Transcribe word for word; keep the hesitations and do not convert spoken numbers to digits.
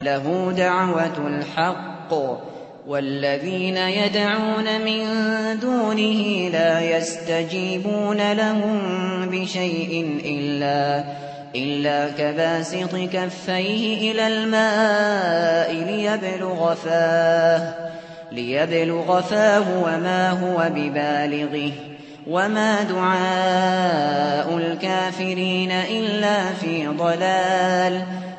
لَهُ دَعْوَةُ الْحَقِّ ۖ وَالَّذِينَ يَدْعُونَ مِن دُونِهِ لَا يَسْتَجِيبُونَ لَهُم بِشَيْءٍ إِلَّا كَبَاسِطِ كَفَّيْهِ إِلَى الْمَاءِ لِيَبْلُغَ فَاهُ وَمَا هُوَ بِبَالِغِهِ ۚ وَمَا دُعَاءُ الْكَافِرِينَ إِلَّا فِي ضَلَالٍ